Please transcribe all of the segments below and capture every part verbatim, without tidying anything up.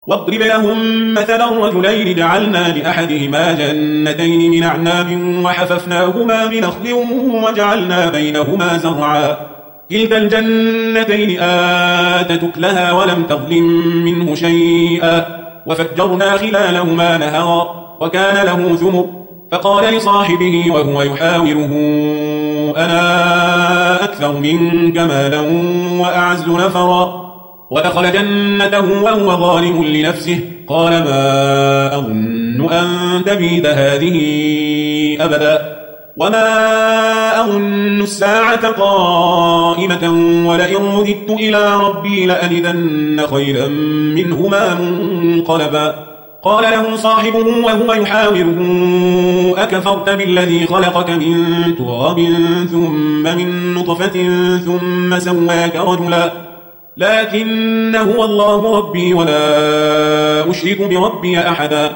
واضرب لهم مثلا رجلين جعلنا لأحدهما جنتين من أعناب وحففناهما بنخل وجعلنا بينهما زرعا كلتا الجنتين آتت أكلها ولم تظلم منه شيئا وفجرنا خلالهما نهرا وكان له ثمر فقال لصاحبه وهو يحاوره أنا أكثر منك مالا وأعز نفرا ودخل جنته وهو ظالم لنفسه قال ما أظن أن تبيد هذه أبدا وما أظن الساعة قائمة ولئن رددت إلى ربي لأجدن خيرا منهما منقلبا قال له صاحبه وهو يحاوره أكفرت بالذي خلقك من تراب ثم من نطفة ثم سواك رجلا لكن هو الله ربي ولا أشرك بربي أحدا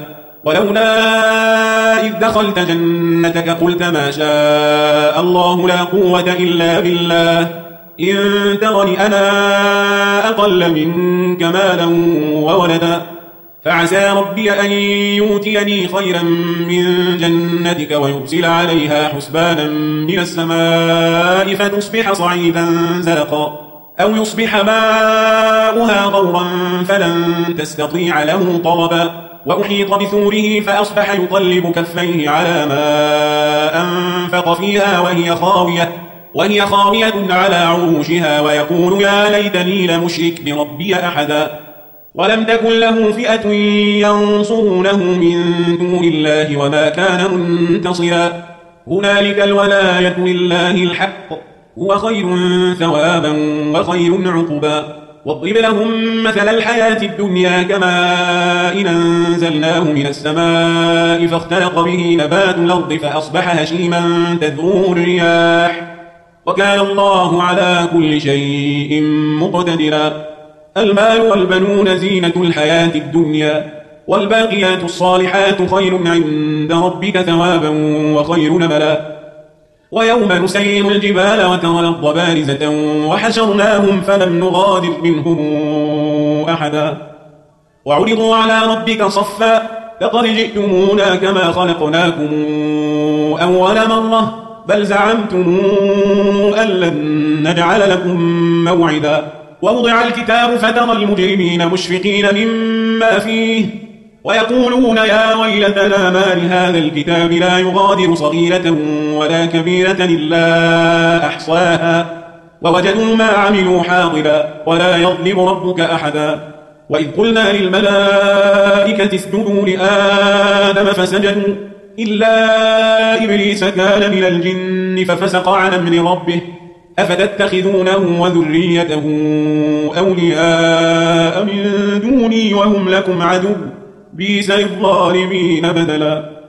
ولولا إذ دخلت جنتك قلت ما شاء الله لا قوة إلا بالله إن ترني أنا أقل منك مالا وولدا فعسى ربي أن يؤتيني خيرا من جنتك ويرسل عليها حسبانا من السماء فتصبح صعيدا زلقا أو يصبح ماؤها غورا فلن تستطيع له طلبا وأحيط بثوره فأصبح يقلب كفيه على ما أنفق فيها وهي خاوية, وهي خاوية على عروشها ويقول يا ليتني لمشرك بربي أحدا ولم تكن له فئة ينصرونه من دون الله وما كان منتصرا هنالك الولاية لله الحق هو خير ثوابا وخير عقبا واضرب لهم مثل الحياة الدنيا كماء إن أنزلناه من السماء فاختلط به نبات الأرض فأصبح هشيما تذروه الرياح وكان الله على كل شيء مقتدرا المال والبنون زينة الحياة الدنيا والباقيات الصالحات خير عند ربك ثوابا وخير نملا ويوم نسير الجبال وترى الأرض بارزة وحشرناهم فلم نغادر منهم أحدا وعرضوا على ربك صفا لقد جئتمونا كما خلقناكم أول مرة بل زعمتم أن لن نجعل لكم موعدا ووضع الكتاب فترى المجرمين مشفقين مما فيه ويقولون يا ويلتنا ما لهذا الكتاب لا يغادر صغيرة ولا كبيرة إلا أحصاها ووجدوا ما عملوا حاضرا ولا يظلم ربك أحدا وإذ قلنا للملائكة اسجدوا لآدم فسجدوا إلا إبليس كان من الجن ففسق عن أمر ربه أفتتخذونه وذريته أولياء من دوني وهم لكم عدو بئس للظالمين بدلا